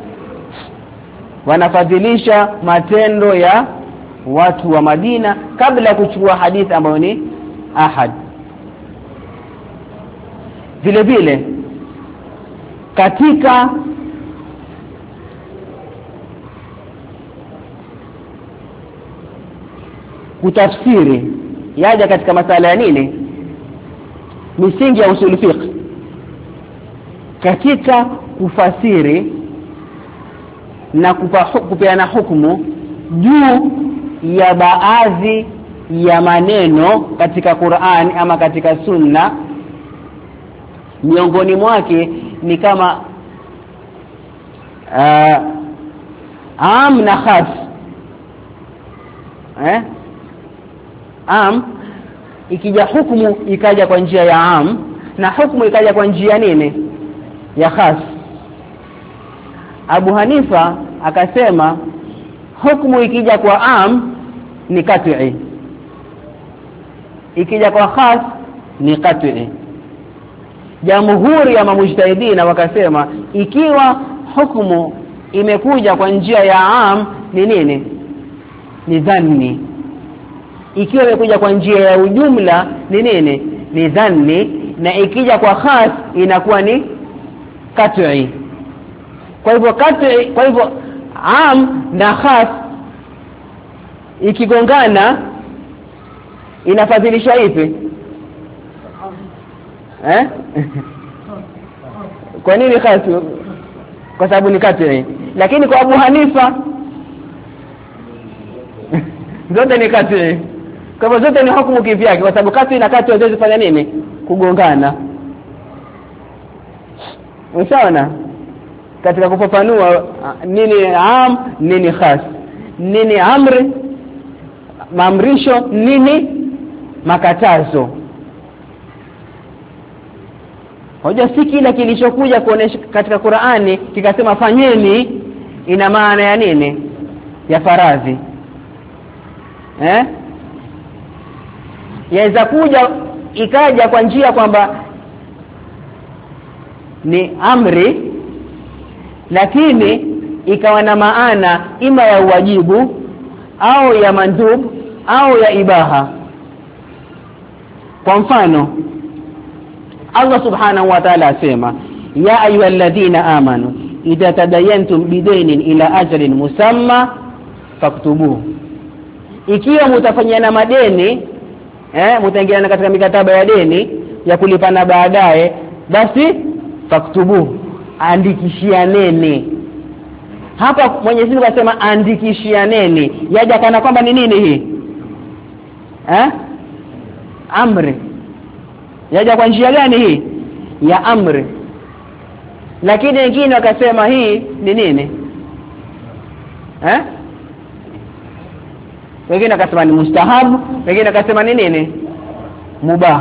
Wanafadhilisha matendo ya watu wa Madina kabla ya kuchukua hadithi ambayo ni ahad. Vile vile katika kutafsiri yaja katika masala ya nini? Misingi ya usul fiqh. Katika kufasiri na kupeana hukumu juu ya baadhi ya maneno katika Qur'an ama katika Sunna, miongoni mwake ni kama uh, am na khas. Eh? Am ikija hukumu ikaja kwa njia ya am, na hukumu ikaja kwa njia nini? Ya khas. Abu Hanifa akasema hukumu ikija kwa am ni kat'i, ikija kwa khas ni kat'i. Jamhuri ya mamujtahidina wakasema ikiwa hukumu imekuja kwa njia ya am ni nini? Ni dhanni. Ikiwa imekuja kwa njia ya ujumla ni nini? Ni dhanni. Na ikija kwa khas inakuwa ni kat'i. Kwa hivyo kat'i, kwa hivyo am na khas ikigongana inafadhilisha ipi? Eh? Kwa nini khas? Kwa sababu ni kat'i. Lakini kwa Abu Hanifa zote ni kat'i. Kwa hivyo zote ni hukumu kivyake, kwa sababu kat'i na kat'i haziwezi kufanya nini? Kugongana. Unaona? Katika kufafanua nini am, nini khas, nini amri, maamrisho, nini makatazo. Hoja si kila kilichokuja kuonesha katika Qur'ani kikasema fanyeni ina maana ya nini? Ya faradhi. Eh? Yaweza kuja ikaja kwa njia kwamba ni amri lakini ikawa na maana ima ya uwajibu au ya mandub au ya ibaha. Kwa mfano Allah subhanahu wa ta'ala asema ya ayyuhalladhina amanu idha tadayantum bidaynin ila ajalin musamma faktubuhu, ikiwa mtafanyana madeni eh mtaingiana katika mikataba ya deni ya kulipana baadaye, basi faktubuhu, andikishianeni. Hapa Mwenyezi Mungu akasema andikishianeni, yaja kana kwamba ni nini hii? Eh? Amri. Yaja kwa njia gani hii? Ya amri. Lakini wengine wakasema hii ni nini? Eh? Wengine wakasema ni mustahabu, wengine wakasema ni nini? Mubah.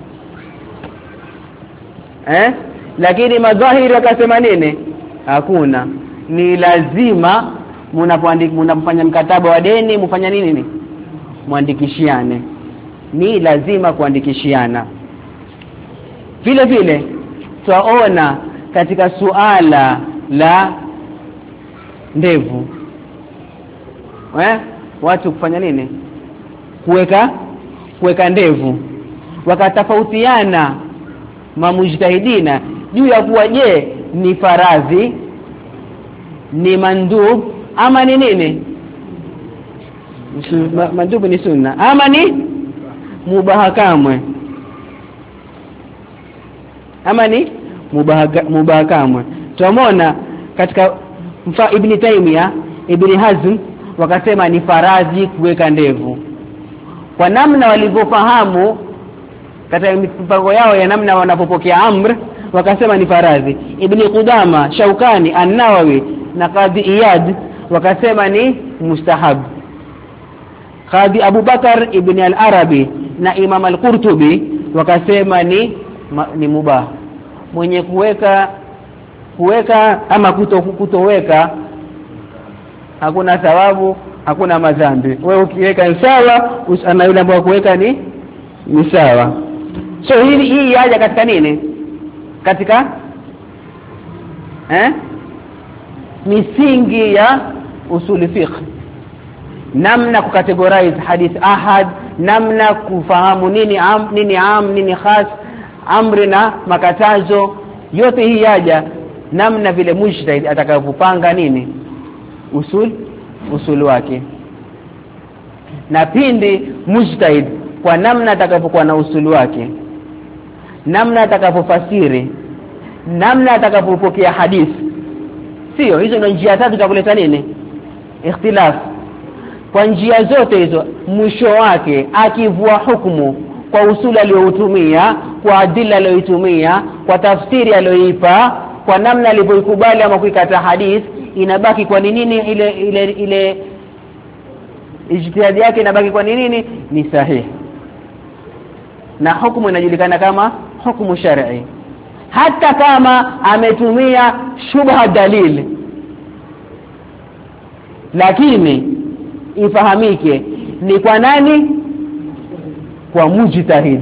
Eh? Lakini madhahiri wakasema nini? Hakuna. Ni lazima mnapoandika mnapofanya mkataba wa deni mfanya nini nini? Muandikishiane. Ni lazima kuandikishiana. Vile vile twaona katika suala la ndevu. Eh? Watu kufanya nini? Kuweka kuweka ndevu. Wakatofautiana mamujtahidina juu ya kuwa je ni faradhi, ni mandub ama ni nini? Mandub ni sunna ama ni mubaha kamwe, ama ni mubaha kamwe. Tumeona katika mfa Ibn Taymiyyah, Ibn Hazm wakasema ni faradhi kuweka ndevu kwa namna walivyofahamu katika mipango yao ya namna wanapopokea amr, wakasema ni faradhi. Ibn Qudama, Shaukani, An-Nawawi na Qadhi Iyad wakasema ni mustahab. Qadhi Abu Bakar ibn al-Arabi na Imam al-Qurtubi wakasema ni ma, ni mubah. Mwenye kuweka kuweka ama kuto, kutoweka hakuna thawabu, hakuna madhambi. Wewe ukiweka ni sawa, ana yule ambaye kuweka ni ni sawa. So hii hii haja katika nini? Katika eh misingi ya usuli fiqh, namna kucategorize hadith ahad, namna kufahamu nini am nini am nini khas, amri na makatazo, yote hii haja namna vile mujtahid atakapopanga nini usul usul wake. Na pindi mujtahid kwa namna atakapokuwa na usuli wake, namna atakapofasiri, namna atakapopokea hadithi, sio hizo ndio njia tatu za kuleta nini ikhtilaf. Kwa njia zote hizo mwisho wake akivua hukumu kwa usuli aliyoutumia, kwa adila aliyoitumia, kwa tafsiri aliyoipa, kwa namna alivyoikubali ama kuikata hadithi, inabaki kwa nini ile ile ile ijtihadi yake inabaki kwa nini ni sahihi, na hukumu inajulikana kama hukumu shar'i. Hata kama ametumia shubha dalili, lakini ifahamike ni kwa nani? Kwa mujtahid,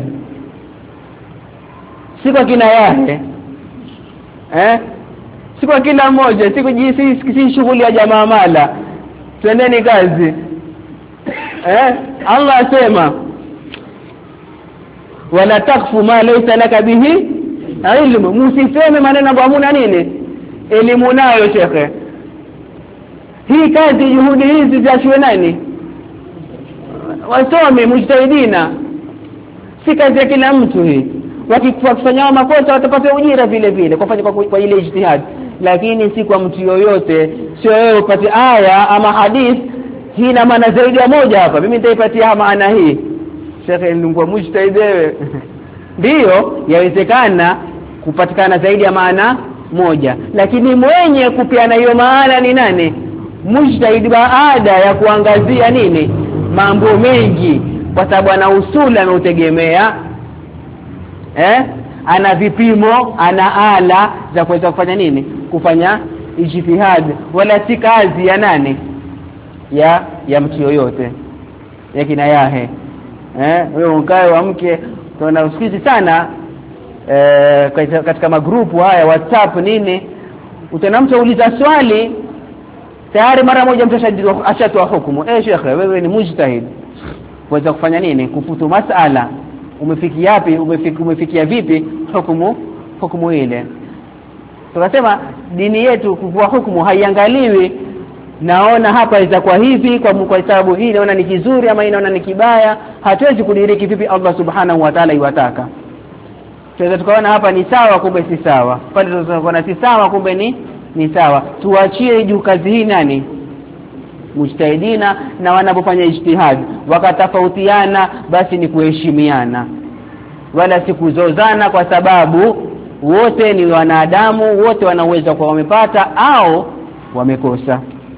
si kwa kina yake eh si kwa kila mmoja, si kujisi si shughuli ya jamaa mala. Twendeni kazi eh Allah asema wala takfu ma laysa laka bihi ilmu, msiseme maneno ambayo hamna nini elimu nayo. Shekhe, hii kazi juhudi hizi ziachwe nani? Wasome mujtahidina, si kazi ya kila mtu hii. Wakifanya makosa watapata ujira vile vile kwa kufanya kwa, kwa ile ijtihad, lakini si kwa mtu yoyote. Sio wewe upate aya ama hadith hii ina maana zaidi ya moja, hapa mimi nitaipatia maana hii. Shekhe, ningekuwa mujtahid wewe ndio yawezekana kupatikana zaidi ya maana moja, lakini mwenye kupeana hiyo maana ni nani? Mujtahid, baada ya kuangazia nini mambo mengi, kwa sababu ana usuli ameutegemea eh ana vipimo, ana ala za kuweza kufanya nini, kufanya ijtihad, wala si kazi ya nani ya ya mtu yoyote ya kina yahe. Eh wewe ukae wa mke tuna usikizi sana eh katika magrupu haya WhatsApp nini, utaona mtu uliza swali tayari mara moja mtu ashatoa hukumu. Eh shekhe, wewe ni mujtahid, waweza kufanya nini kufutu masala, umefikia yapi, umefikia umefikia vipi hukumu hukumu ile. Tukasema dini yetu kuvua hukumu haiangaliwi naona hapa itakuwa hivi kwa kwa sababu hii naona ni kizuri ama inaona ni kibaya. Hatuwezi kudiriki vipi Allah subhanahu wa ta'ala iwataka. Tunaweza tukaona hapa ni sawa kumbe si sawa, pale tunaona si sawa kumbe ni ni sawa. Tuachie juu kazi hii nani? Mujtahidina, na wanapofanya ijtihad wakatofautiana basi ni kuheshimiana, wala si kuzozana, kwa sababu wote ni wanadamu, wote wanaweza kuwa wamepata au wamekosa.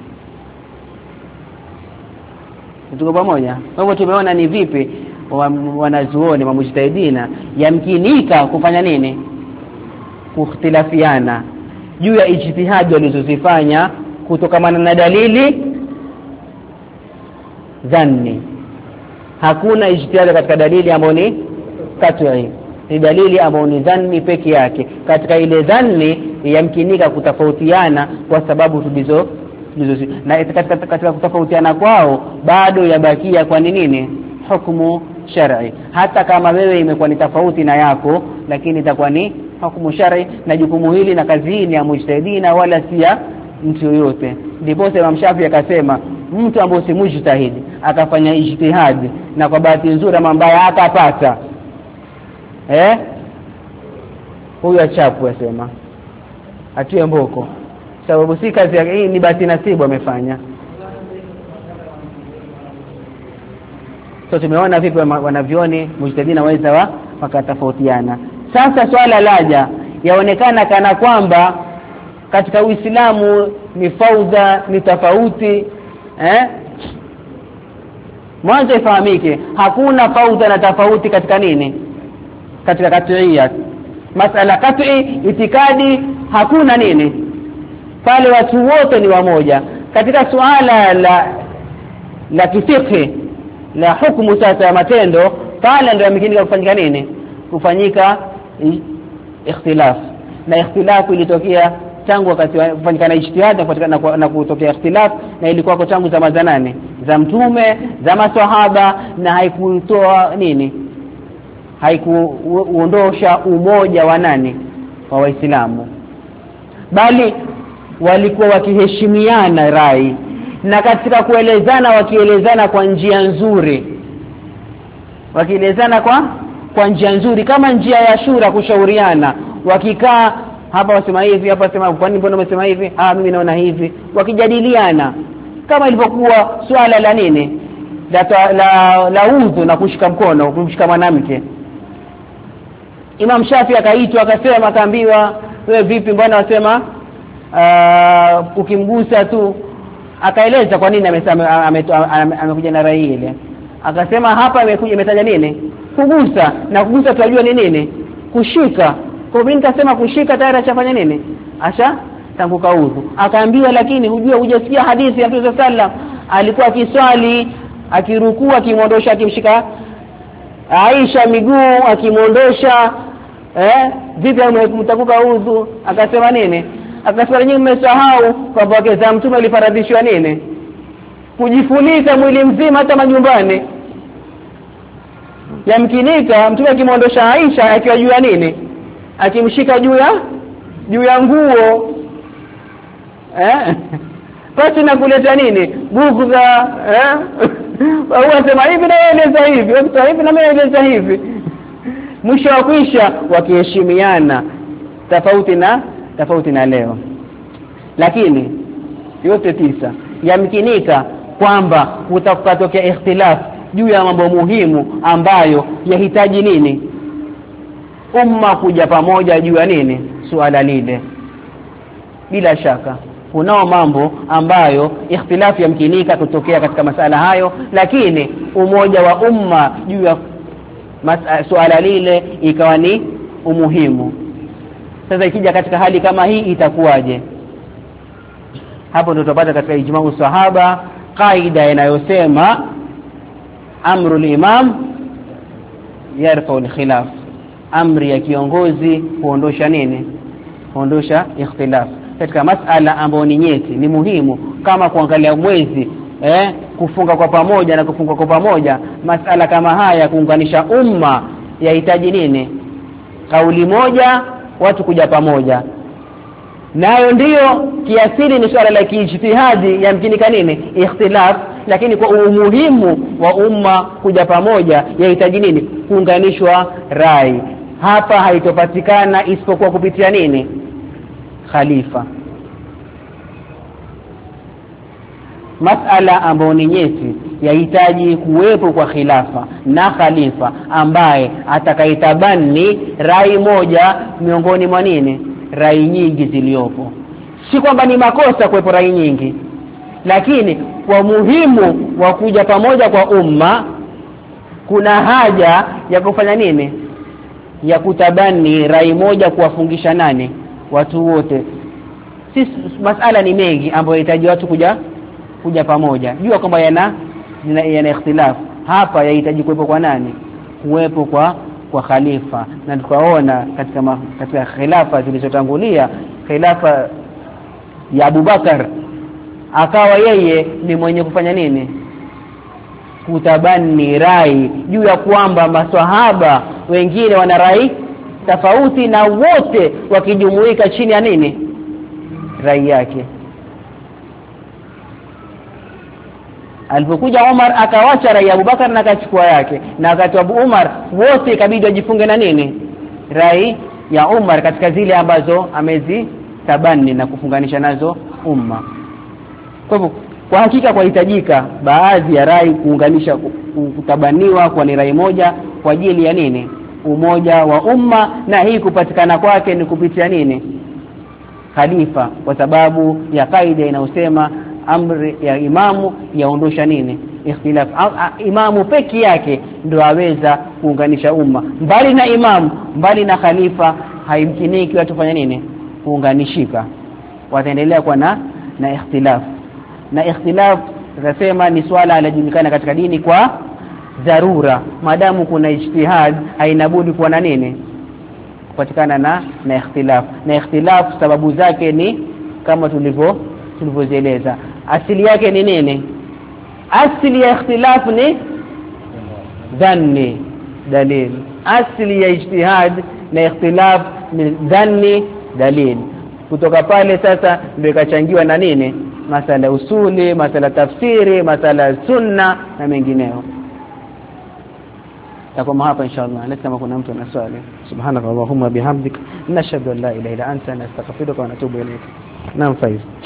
Tuko pamoja? Kwa hivyo tumeona ni vipi wanazuoni wa mujtahidina yamkinika kufanya nini, kukhtilafiana juu ya ijtihad walizozifanya kutokamana na dalili dhanni. Hakuna ijtihad katika dalili ambayo ni kat'i, ni dalili ambayo ni dhanni peke yake. Katika ile dhanni yamkinika kutofautiana kwa sababu tulizo tulizo na katika, katika kutofautiana kwao bado yabakia kwa nini hukumu shar'i. Hata kama wewe imekuwa ni tofauti na yako, lakini itakuwa ni hukumu shar'i, na jukumu hili na kazi hii ni ya mujtahidina wala si ya mtu yoyote. Ndipo Imam Shafi akasema mtu ambaye si mujtahidi akafanya ijtihad na kwa bahati nzuri ama mbaya akapata eh huyo achapu, asema atie mboko, sababu si kazi yake hii, ni bahati nasibu amefanya. So tumeona vipi wanavioni mujtahidina waweza wa wakatofautiana. Sasa swala laja yaonekana kana kwamba katika Uislamu ni faudha, ni tofauti eh mwanzo ifahamike hakuna faudha na tofauti katika nini, katika kat'iyat. Masala kat'i itikadi hakuna nini pale, watu wote ni wamoja. Katika suala la la kifiqh la hukumu sasa ya matendo, pale ndio yamekinika kufanyika nini, kufanyika ikhtilaf. Na ikhtilaf ilitokea tangu wakati kufanyika na ijtihad na, na kutokea ikhtilaf, na ilikuwa kwa tangu zama za nane za mtume, za maswahaba, na haikutoa nini, haikuondosha umoja wa nani, wa Waislamu, bali walikuwa wakiheshimiana rai, na katika kuelezana wakielezana kwa njia nzuri, wakielezana kwa kwa njia nzuri, kama njia ya shura, kushauriana. Wakikaa hapa wasema hivi, hapa wasema kwa nini mbona umesema hivi, ah mimi naona hivi, wakijadiliana kama ilivyokuwa swala la nini la la, la udhu na kushika mkono, kumshika mwanamke. Imam Shafi akaitwa akasema, akaambiwa wewe vipi, mbona wasema uh, ukimgusa tu. Akaeleza kwa nini amesema amekuja na rai ile. Akasema hapa imekuja imetaja nini, kugusa, na kugusa tunajua ni nini, kushika. Kwa hivyo nikasema kushika tayari ashafanya nini, asha tangu kaudhu. Akaambiwa lakini hujua hujasikia hadithi ya Mtume sallam alikuwa akiswali akirukua akimondosha akimshika Aisha miguu akimondosha eh vipi mtakuka udhu? Akasema nini? Akasema nyinyi mmesahau kwamba wake za Mtume alifaradhishwa nini? Kujifunika mwili mzima hata majumbani. Yamkinika Mtume akimondosha Aisha akiwa juu ya nini? Akimshika juu ya juu ya nguo. Eh? Basi na kuleta nini? Bughudha eh? Wao sema hivi na eleza hivi, wao hivi na mimi eleza hivi. Mwisho wa kwisha wakiheshimiana tofauti na tofauti na leo. Lakini yote tisa yamkinika kwamba kutakatokea ikhtilaf juu ya mambo muhimu ambayo yahitaji nini? Umma kuja pamoja juu ya nini? Suala lile. Bila shaka kunao mambo ambayo ikhtilafu yamkinika kutokea katika masala hayo, lakini umoja wa umma juu ya suala lile ikawa ni umuhimu. Sasa ikija katika hali kama hii itakuwaje? Hapo ndio tutapata katika ijma'u sahaba kaida inayosema amrul imam yarfa'u al-khilaf, amri ya kiongozi huondosha nini? Huondosha ikhtilaf katika masala ambayo ni nyeti, ni muhimu kama kuangalia mwezi, eh kufunga kwa pamoja na kufunga kwa pamoja. Masala kama haya kuunganisha umma yahitaji nini? Kauli moja, watu kuja pamoja. Nayo ndiyo kiasili ni swala la kijitihadi yamkinika nini? Ikhtilaf, lakini kwa umuhimu wa umma kuja pamoja yahitaji nini? Kuunganishwa rai. Hapa haitopatikana isipokuwa kupitia nini? Khalifa. Masala ambayo ni nyeti yahitaji kuwepo kwa khilafa na khalifa ambaye atakaitabani rai moja miongoni mwa nini? Rai nyingi ziliopo. Si kwamba ni makosa kuwepo rai nyingi, lakini kwa muhimu wa kuja pamoja kwa umma kuna haja ya kufanya nini? Ya kutabani rai moja kuwafungisha nani? Watu wote. Sisi masala ni mengi ambayo yanahitaji watu kuja kuja pamoja. Jua kwamba yana yana ikhtilaf. Hapa yahitaji kuwepo kwa nani? Kuwepo kwa kwa khalifa. Na tukaona katika ma, katika khilafa zilizotangulia, khilafa ya Abu Bakar akawa yeye ni mwenye kufanya nini? Kutabani rai juu ya kwamba maswahaba wengine wana rai tofauti na wote wakijumuika chini ya nini? Rai yake. Alipokuja Umar akawacha rai ya Abu Bakar na akachukua yake, na wakati Abu Umar wote ikabidi wajifunge na nini? Rai ya Umar katika zile ambazo amezi tabani na kufunganisha nazo umma. Kwa hivyo kwa hakika kwahitajika baadhi ya rai kuunganisha kutabaniwa kwa ni rai moja kwa ajili ya nini? Umoja wa umma, na hii kupatikana kwake ni kupitia nini? Khalifa, kwa sababu ya kaida inayosema amri ya imamu yaondosha nini? Ikhtilaf. Imamu peki yake ndio aweza kuunganisha umma. Mbali na imamu, mbali na khalifa haimkiniki watu fanya nini? Kuunganishika. Wataendelea kwa na na ikhtilaf. Na ikhtilaf tunasema ni swala linajulikana katika dini kwa dharura. Madamu kuna ijtihad hainabudi kuwa na nini? Kupatikana na na ikhtilaf. Na ikhtilaf sababu zake ni kama tulivyo tulivyoeleza. Asili yake ni nini? Asili ya ikhtilaf ni dhanni dalil. Asili ya ijtihad na ikhtilaf ni dhanni dalil. Kutoka pale sasa ndio ikachangiwa na nini? Masala usuli, masala tafsiri, masala sunna na mengineyo. Takoma hapa inshallah. Leta kama kuna mtu ana swali. Subhanakallahumma bihamdik nashhadu an la ilaha illa anta nastaghfiruka wa natubu ilayk. Naam, Faiz.